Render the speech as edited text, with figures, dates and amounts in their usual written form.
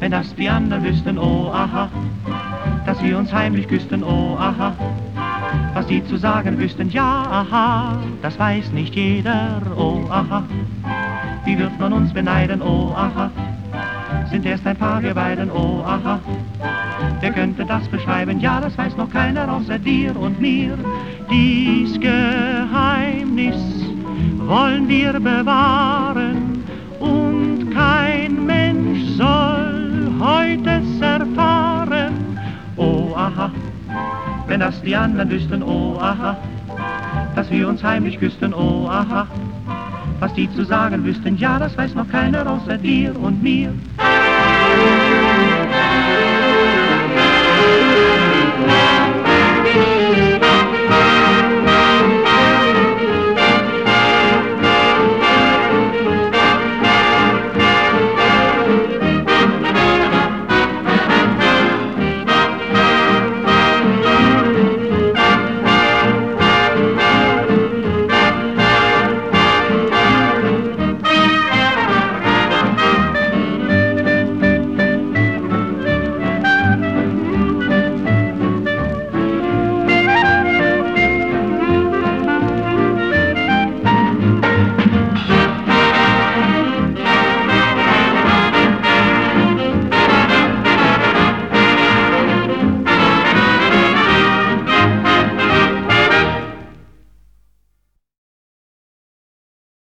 wenn das die anderen wüssten, oh aha, dass wir uns heimlich küssten, oh aha, was die zu sagen wüssten, ja aha, das weiß nicht jeder, oh aha, wie wird man uns beneiden, oh aha, sind erst ein Paar wir beiden, oh aha, wer könnte das beschreiben, ja das weiß noch keiner außer dir und mir, dies Geheimnis wollen wir bewahren und kein Mensch soll heute es erfahren. Oh aha, wenn das die anderen wüssten, oh aha, dass wir uns heimlich küssten, oh aha, was die zu sagen wüssten, ja das weiß noch keiner außer dir und mir.